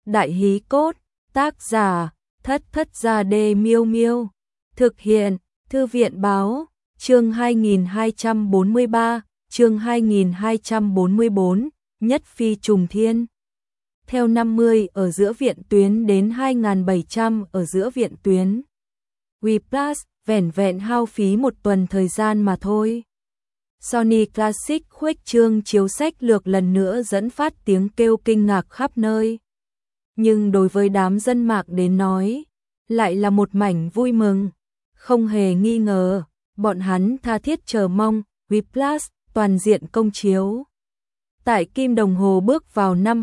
Đại hí cốt, tác giả, Thất Thất Gia Đê Miêu Miêu. Thực hiện, Thư viện báo, chương 2243, chương 2244, Nhất Phi Trùng Thiên. Theo 50 ở giữa viện tuyến đến 2700 ở giữa viện tuyến. Wii Plus, vẻn vẹn hao phí một tuần thời gian mà thôi. Sony Classic khuếch trương chiếu sách lược lần nữa dẫn phát tiếng kêu kinh ngạc khắp nơi. Nhưng đối với đám dân mạng đến nói, lại là một mảnh vui mừng. Không hề nghi ngờ, bọn hắn tha thiết chờ mong Wii Plus toàn diện công chiếu. Tại Kim Đồng Hồ bước vào năm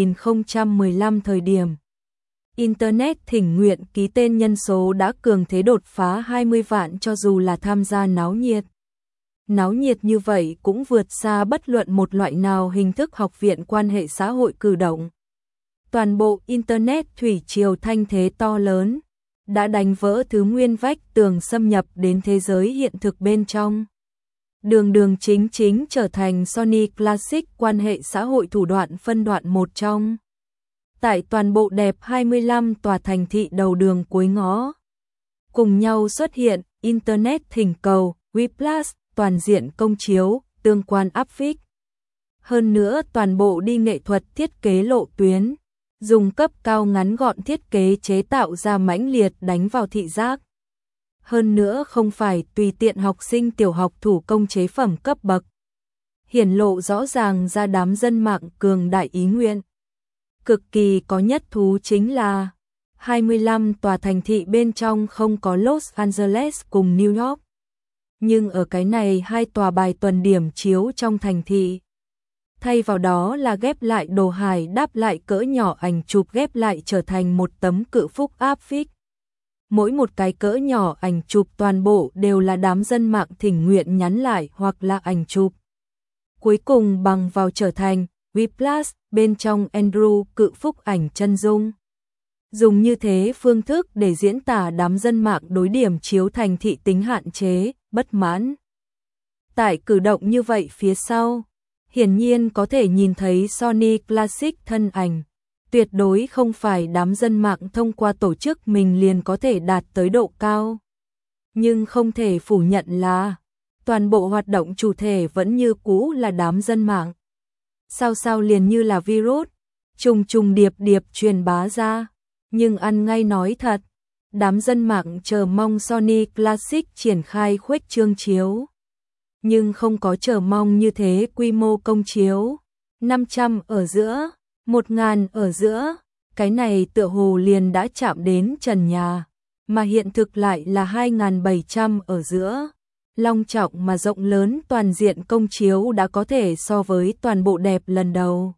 2015 thời điểm, Internet thỉnh nguyện ký tên nhân số đã cường thế đột phá 20 vạn cho dù là tham gia náo nhiệt. Náo nhiệt như vậy cũng vượt xa bất luận một loại nào hình thức học viện quan hệ xã hội cử động. Toàn bộ Internet thủy triều thanh thế to lớn, đã đánh vỡ thứ nguyên vách tường xâm nhập đến thế giới hiện thực bên trong. Đường chính trở thành Sony Classic quan hệ xã hội thủ đoạn phân đoạn một trong. Tại toàn bộ đẹp 25 tòa thành thị đầu đường cuối ngõ, cùng nhau xuất hiện Internet thỉnh cầu Wii Plus toàn diện công chiếu, tương quan áp phích. Hơn nữa toàn bộ đi nghệ thuật thiết kế lộ tuyến, dùng cấp cao ngắn gọn thiết kế chế tạo ra mãnh liệt đánh vào thị giác. Hơn nữa không phải tùy tiện học sinh tiểu học thủ công chế phẩm cấp bậc. Hiển lộ rõ ràng ra đám dân mạng cường đại ý nguyện. Cực kỳ có nhất thú chính là 25 tòa thành thị bên trong không có Los Angeles cùng New York. Nhưng ở cái này hai tòa bài tuần điểm chiếu trong thành thị. Thay vào đó là ghép lại đồ hài đáp lại cỡ nhỏ ảnh chụp ghép lại trở thành một tấm cự phúc áp phích. Mỗi một cái cỡ nhỏ ảnh chụp toàn bộ đều là đám dân mạng thỉnh nguyện nhắn lại hoặc là ảnh chụp. Cuối cùng bằng vào trở thành Wii Plus bên trong Andrew cự phúc ảnh chân dung. Dùng như thế phương thức để diễn tả đám dân mạng đối điểm chiếu thành thị tính hạn chế, bất mãn. Tại cử động như vậy phía sau, hiển nhiên có thể nhìn thấy Sony Classic thân ảnh. Tuyệt đối không phải đám dân mạng thông qua tổ chức mình liền có thể đạt tới độ cao. Nhưng không thể phủ nhận là toàn bộ hoạt động chủ thể vẫn như cũ là đám dân mạng. Sao liền như là virus, trùng điệp truyền bá ra. Nhưng ăn ngay nói thật, đám dân mạng chờ mong Sony Classic triển khai khuếch trương chiếu. Nhưng không có chờ mong như thế quy mô công chiếu. 500 ở giữa, 1000 ở giữa, cái này tựa hồ liền đã chạm đến trần nhà, mà hiện thực lại là 2700 ở giữa. Long trọng mà rộng lớn toàn diện công chiếu đã có thể so với toàn bộ đẹp lần đầu.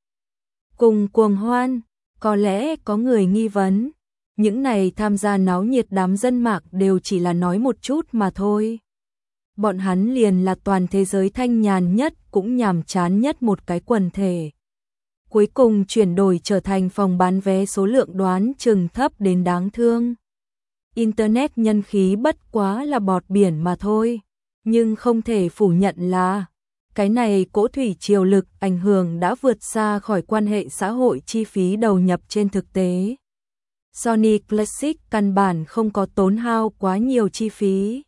Cùng cuồng hoan, có lẽ có người nghi vấn, những này tham gia náo nhiệt đám dân mạng đều chỉ là nói một chút mà thôi. Bọn hắn liền là toàn thế giới thanh nhàn nhất cũng nhàm chán nhất một cái quần thể. Cuối cùng chuyển đổi trở thành phòng bán vé số lượng đoán chừng thấp đến đáng thương. Internet nhân khí bất quá là bọt biển mà thôi, nhưng không thể phủ nhận là cái này cỗ thủy triều lực ảnh hưởng đã vượt xa khỏi quan hệ xã hội chi phí đầu nhập trên thực tế. Sony Classic căn bản không có tốn hao quá nhiều chi phí.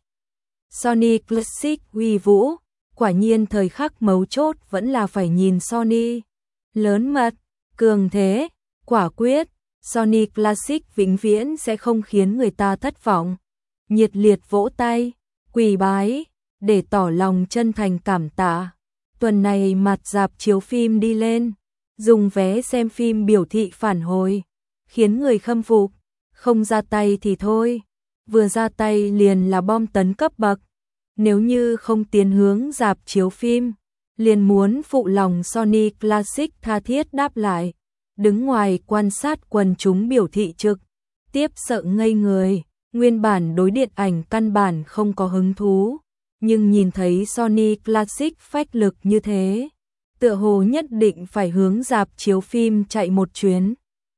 Sony Classic uy vũ, quả nhiên thời khắc mấu chốt vẫn là phải nhìn Sony. Lớn mật, cường thế, quả quyết, Sony Classic vĩnh viễn sẽ không khiến người ta thất vọng. Nhiệt liệt vỗ tay, quỳ bái, để tỏ lòng chân thành cảm tạ. Tuần này mặt rạp chiếu phim đi lên, dùng vé xem phim biểu thị phản hồi, khiến người khâm phục, không ra tay thì thôi, vừa ra tay liền là bom tấn cấp bậc. Nếu như không tiến hướng rạp chiếu phim, liền muốn phụ lòng Sony Classic tha thiết đáp lại, đứng ngoài quan sát quần chúng biểu thị trực tiếp sợ ngây người, nguyên bản đối điện ảnh căn bản không có hứng thú, nhưng nhìn thấy Sony Classic phách lực như thế, tựa hồ nhất định phải hướng rạp chiếu phim chạy một chuyến.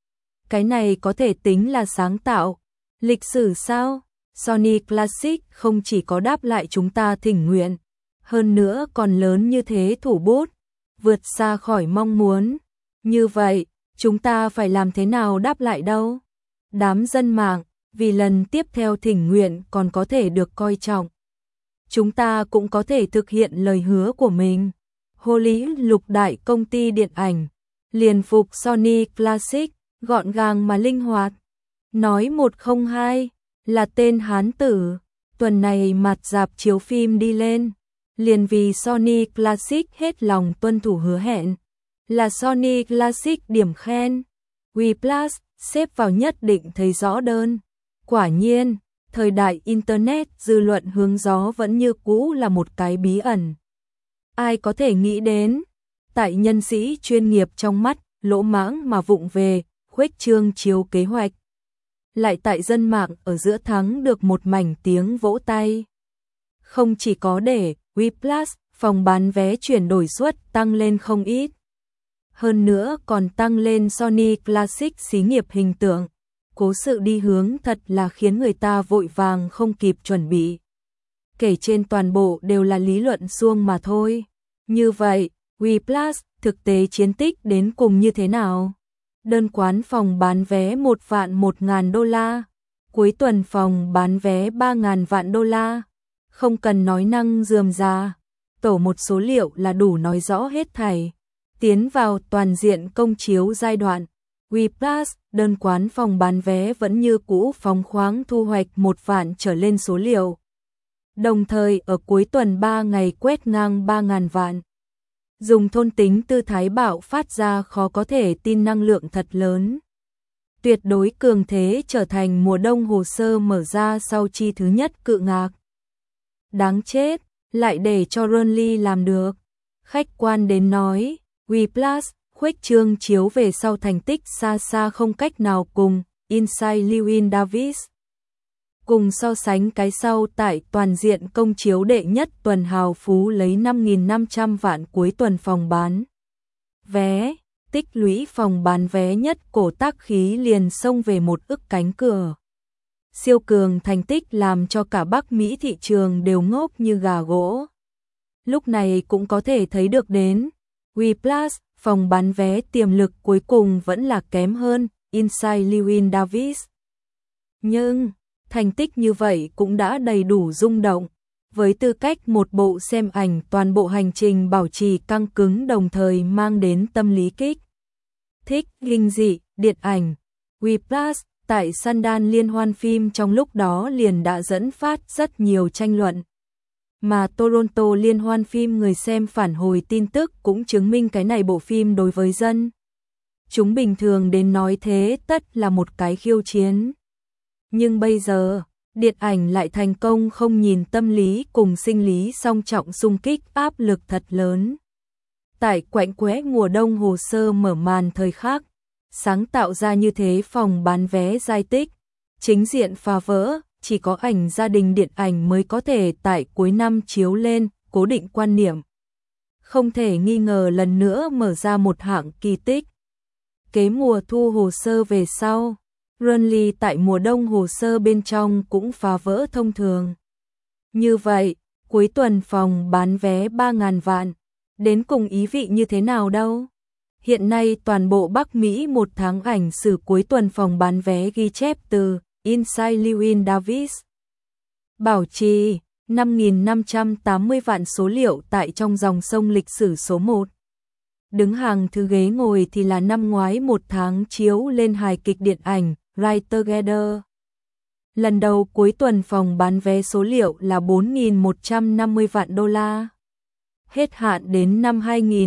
Cái này có thể tính là sáng tạo, lịch sử sao? Sony Classic không chỉ có đáp lại chúng ta thỉnh nguyện, hơn nữa còn lớn như thế thủ bút, vượt xa khỏi mong muốn. Như vậy, Chúng ta phải làm thế nào đáp lại đâu? Đám dân mạng, vì lần tiếp theo thỉnh nguyện còn có thể được coi trọng. Chúng ta cũng có thể thực hiện lời hứa của mình. Hollywood lục đại công ty điện ảnh, liền phục Sony Classic, gọn gàng mà linh hoạt. Nói 102 là tên Hán tử, tuần này mặt rạp chiếu phim đi lên, liền vì Sony Classic hết lòng tuân thủ hứa hẹn, là Sony Classic điểm khen. WePlus xếp vào nhất định thấy rõ đơn. Quả nhiên, thời đại Internet dư luận hướng gió vẫn như cũ là một cái bí ẩn. Ai có thể nghĩ đến, tại nhân sĩ chuyên nghiệp trong mắt, lỗ mãng mà vụng về, khuếch trương chiếu kế hoạch. Lại tại dân mạng ở giữa thắng được một mảnh tiếng vỗ tay. Không chỉ có để WePlus, phòng bán vé chuyển đổi suất tăng lên không ít. Hơn nữa còn tăng lên Sony Classic xí nghiệp hình tượng. Cố sự đi hướng thật là khiến người ta vội vàng không kịp chuẩn bị. Kể trên toàn bộ đều là lý luận suông mà thôi. Như vậy, WePlus thực tế chiến tích đến cùng như thế nào? Đơn quán phòng bán vé 1.001.000 đô la, cuối tuần phòng bán vé 3.000 vạn đô la. Không cần nói năng rườm rà, tổ một số liệu là đủ nói rõ hết thảy. Tiến vào toàn diện công chiếu giai đoạn, WePlus đơn quán phòng bán vé vẫn như cũ phóng khoáng thu hoạch 1 vạn trở lên số liệu. Đồng thời ở cuối tuần 3 ngày quét ngang 3.000 vạn. Dùng thôn tính tư thái bạo phát ra khó có thể tin năng lượng thật lớn. Tuyệt đối cường thế trở thành mùa đông hồ sơ mở ra sau chi thứ nhất cự ngạc. Đáng chết, lại để cho Ronly làm được. Khách quan đến nói, WePlus khuếch trương chiếu về sau thành tích xa xa không cách nào cùng Inside Llewyn Davis. Cùng so sánh cái sau tại toàn diện công chiếu đệ nhất tuần hào phú lấy 5.500 vạn cuối tuần phòng bán vé, tích lũy phòng bán vé nhất cổ tác khí liền xông về 1 ức cánh cửa. Siêu cường thành tích làm cho cả Bắc Mỹ thị trường đều ngốc như gà gỗ. Lúc này cũng có thể thấy được đến, WePlus phòng bán vé tiềm lực cuối cùng vẫn là kém hơn Inside Llewyn Davis. Nhưng thành tích như vậy cũng đã đầy đủ rung động, với tư cách một bộ xem ảnh toàn bộ hành trình bảo trì căng cứng đồng thời mang đến tâm lý kích thích kinh dị điện ảnh. WePlus tại Sundance liên hoan phim trong lúc đó liền đã dẫn phát rất nhiều tranh luận. Mà Toronto liên hoan phim người xem phản hồi tin tức cũng chứng minh cái này bộ phim đối với dân chúng bình thường đến nói thế tất là một cái khiêu chiến. Nhưng bây giờ, điện ảnh lại thành công không nhìn tâm lý cùng sinh lý song trọng xung kích áp lực thật lớn. Tại quạnh quẽ mùa đông hồ sơ mở màn thời khắc, sáng tạo ra như thế phòng bán vé giai tích, chính diện phá vỡ, chỉ có ảnh gia đình điện ảnh mới có thể tại cuối năm chiếu lên, cố định quan niệm. Không thể nghi ngờ lần nữa mở ra một hạng kỳ tích. Kế mùa thu hồ sơ về sau, Ronly tại mùa đông hồ sơ bên trong cũng phá vỡ thông thường. Như vậy, cuối tuần phòng bán vé 3.000 vạn, đến cùng ý vị như thế nào đâu? Hiện nay toàn bộ Bắc Mỹ một tháng ảnh sử cuối tuần phòng bán vé ghi chép từ Inside Llewyn Davis bảo trì 5.580 vạn số liệu tại trong dòng sông lịch sử số 1. Đứng hàng thứ ghế ngồi thì là năm ngoái một tháng chiếu lên hài kịch điện ảnh Ride Together. Lần đầu cuối tuần phòng bán vé số liệu là 4.150 vạn đô la. Hết hạn đến năm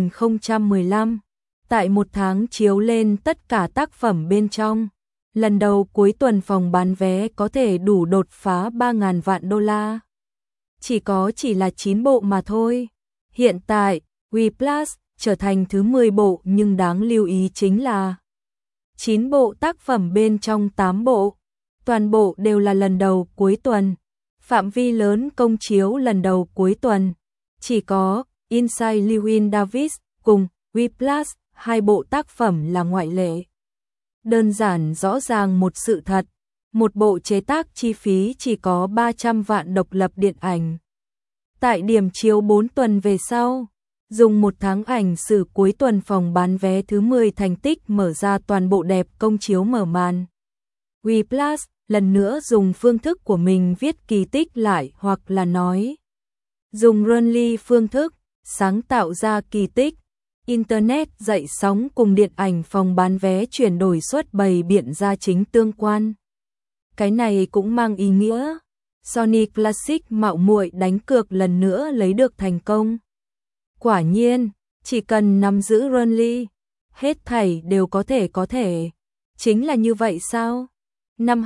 2015, tại một tháng chiếu lên tất cả tác phẩm bên trong. Lần đầu cuối tuần phòng bán vé có thể đủ đột phá 3.000 vạn đô la. Chỉ là 9 bộ mà thôi. Hiện tại, WePlus trở thành thứ 10 bộ nhưng đáng lưu ý chính là 9 bộ tác phẩm bên trong 8 bộ. Toàn bộ đều là lần đầu cuối tuần. Phạm vi lớn công chiếu lần đầu cuối tuần. Chỉ có Inside Llewyn Davis cùng WePlus, 2 bộ tác phẩm là ngoại lệ. Đơn giản rõ ràng một sự thật, một bộ chế tác chi phí chỉ có 300 vạn độc lập điện ảnh. Tại điểm chiếu 4 tuần về sau, Dùng một tháng ảnh sử cuối tuần phòng bán vé thứ 10 thành tích mở ra toàn bộ đẹp công chiếu mở màn. Weplus lần nữa dùng phương thức của mình viết kỳ tích lại hoặc là nói. Dùng Runly phương thức, sáng tạo ra kỳ tích. Internet dậy sóng cùng điện ảnh phòng bán vé chuyển đổi suất bày biện ra chính tương quan. Cái này cũng mang ý nghĩa. Sony Classic mạo muội đánh cược lần nữa lấy được thành công. Quả nhiên, chỉ cần nắm giữ Runly, hết thảy đều có thể. Chính là như vậy sao? Năm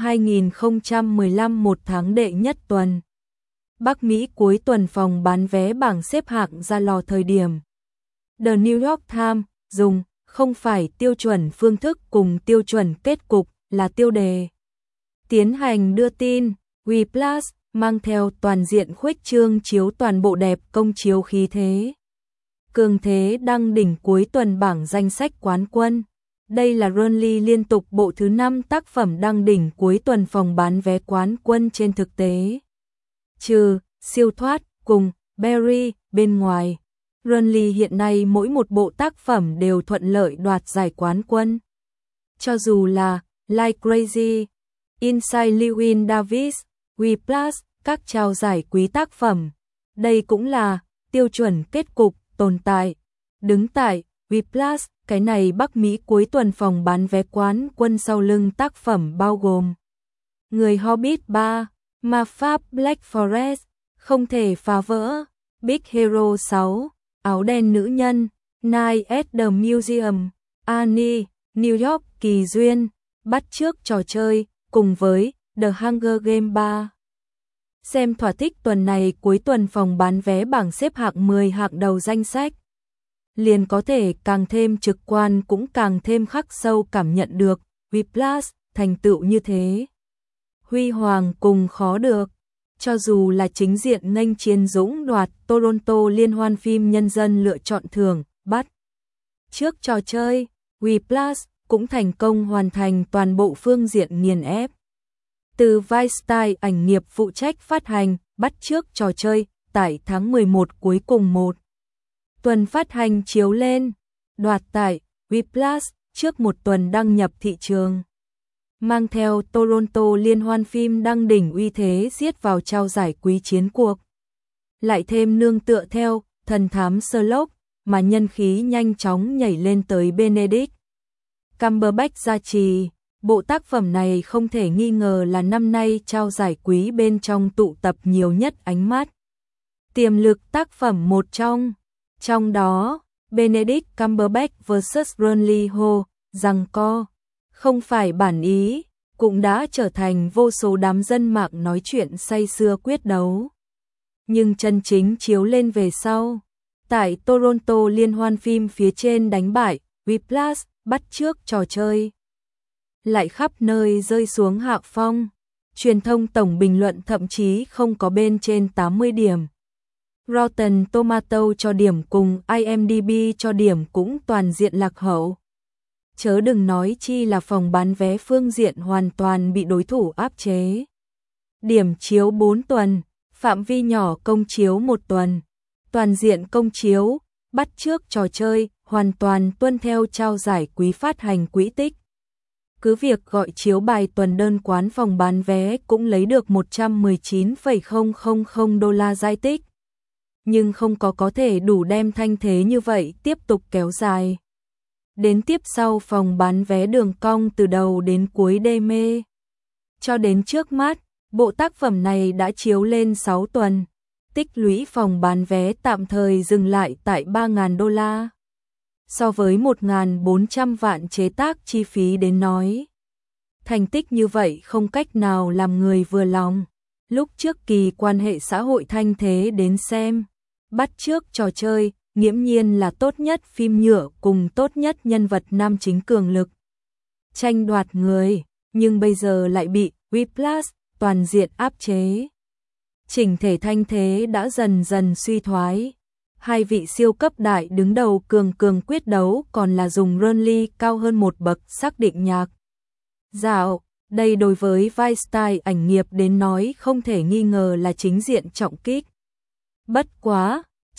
2015 một tháng đệ nhất tuần. Bắc Mỹ cuối tuần phòng bán vé bảng xếp hạng ra lò thời điểm. The New York Times dùng không phải tiêu chuẩn phương thức cùng tiêu chuẩn kết cục là tiêu đề. Tiến hành đưa tin, Weplus mang theo toàn diện khuếch trương chiếu toàn bộ đẹp công chiếu khí thế. Cường thế đăng đỉnh cuối tuần bảng danh sách quán quân. Đây là Runly liên tục bộ thứ 5 tác phẩm đăng đỉnh cuối tuần phòng bán vé quán quân trên thực tế. Trừ Siêu Thoát cùng Barry bên ngoài, Runly hiện nay mỗi một bộ tác phẩm đều thuận lợi đoạt giải quán quân. Cho dù là Like Crazy, Inside Llewyn Davis, Weplus, các trao giải quý tác phẩm, đây cũng là tiêu chuẩn kết cục tồn tại. Đứng tại Weplus, cái này Bắc Mỹ cuối tuần phòng bán vé quán quân sau lưng tác phẩm bao gồm Người Hobbit 3, Ma Pháp Black Forest, Không thể phá vỡ, Big Hero 6, Áo đen nữ nhân, Night at the Museum, Annie, New York kỳ duyên, bắt chước trò chơi, cùng với The Hunger Game 3. Xem thỏa thích tuần này cuối tuần phòng bán vé bảng xếp hạng 10 hạng đầu danh sách. Liền có thể càng thêm trực quan cũng càng thêm khắc sâu cảm nhận được Weplus thành tựu như thế. Huy hoàng cùng khó được, cho dù là chính diện nghênh chiến dũng đoạt Toronto liên hoan phim nhân dân lựa chọn thưởng, bắt trước trò chơi, Weplus cũng thành công hoàn thành toàn bộ phương diện nghiền ép. Từ vai style ảnh nghiệp phụ trách phát hành, bắt trước trò chơi, tại tháng 11 cuối cùng một tuần phát hành chiếu lên, đoạt tại Weplus trước một tuần đăng nhập thị trường. Mang theo Toronto liên hoan phim đăng đỉnh uy thế giết vào trao giải quý chiến cuộc. Lại thêm nương tựa theo thần thám Sherlock mà nhân khí nhanh chóng nhảy lên tới Benedict Cumberbatch gia trì. Bộ tác phẩm này không thể nghi ngờ là năm nay trao giải quý bên trong tụ tập nhiều nhất ánh mắt. Tiềm lực tác phẩm một trong đó, Benedict Cumberbatch vs Runly Ho, giằng co, không phải bản ý, cũng đã trở thành vô số đám dân mạng nói chuyện say sưa quyết đấu. Nhưng chân chính chiếu lên về sau, tại Toronto liên hoan phim phía trên đánh bại, Weplus bắt trước trò chơi. Lại khắp nơi rơi xuống hạ phong, truyền thông tổng bình luận thậm chí không có bên trên 80 điểm. Rotten Tomato cho điểm cùng IMDb cho điểm cũng toàn diện lạc hậu. Chớ đừng nói chi là phòng bán vé phương diện hoàn toàn bị đối thủ áp chế. Điểm chiếu 4 tuần, phạm vi nhỏ công chiếu 1 tuần, toàn diện công chiếu, bắt chước trò chơi, hoàn toàn tuân theo trao giải quý phát hành quỹ tích. Cứ việc gọi chiếu bài tuần đơn quán phòng bán vé cũng lấy được 119,000 đô la giải tích. Nhưng không có thể đủ đem thanh thế như vậy tiếp tục kéo dài. Đến tiếp sau phòng bán vé đường cong từ đầu đến cuối đê mê. Cho đến trước mắt, bộ tác phẩm này đã chiếu lên 6 tuần. Tích lũy phòng bán vé tạm thời dừng lại tại 3.000 đô la. So với 1.400 vạn chế tác chi phí đến nói. Thành tích như vậy không cách nào làm người vừa lòng. Lúc trước kỳ quan hệ xã hội thanh thế đến xem. Bắt chước trò chơi, nghiễm nhiên là tốt nhất phim nhựa cùng tốt nhất nhân vật nam chính cường lực. Tranh đoạt người, nhưng bây giờ lại bị Weplus toàn diện áp chế. Chỉnh thể thanh thế đã dần dần suy thoái. Hai vị siêu cấp đại đứng đầu cường quyết đấu còn là dùng Runly cao hơn một bậc xác định nhạc. Dạo, đây đối với vai style ảnh nghiệp đến nói không thể nghi ngờ là chính diện trọng kích. Bất quá,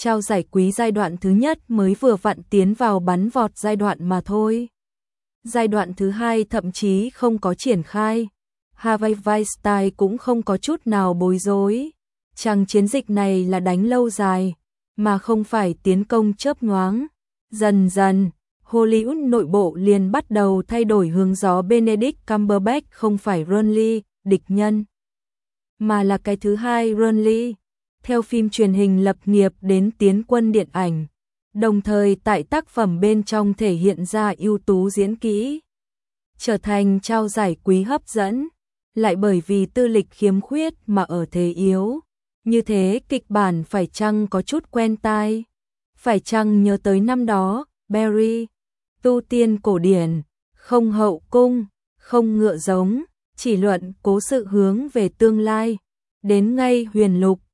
trao giải quý giai đoạn thứ nhất mới vừa vặn tiến vào bắn vọt giai đoạn mà thôi. Giai đoạn thứ hai thậm chí không có triển khai. Harvey Weinstein cũng không có chút nào bối rối. Chàng chiến dịch này là đánh lâu dài, mà không phải tiến công chớp nhoáng. Dần dần, Hollywood nội bộ liền bắt đầu thay đổi hướng gió. Benedict Cumberbatch không phải Ronly, địch nhân, mà là cái thứ hai Ronly. Theo phim truyền hình lập nghiệp đến tiến quân điện ảnh, đồng thời tại tác phẩm bên trong thể hiện ra ưu tú diễn kỹ, trở thành trao giải quý hấp dẫn, lại bởi vì tư lịch khiếm khuyết mà ở thế yếu. Như thế kịch bản phải chăng có chút quen tai? Phải chăng nhớ tới năm đó, Barry, tu tiên cổ điển, không hậu cung, không ngựa giống, chỉ luận cố sự hướng về tương lai, đến ngay huyền lục,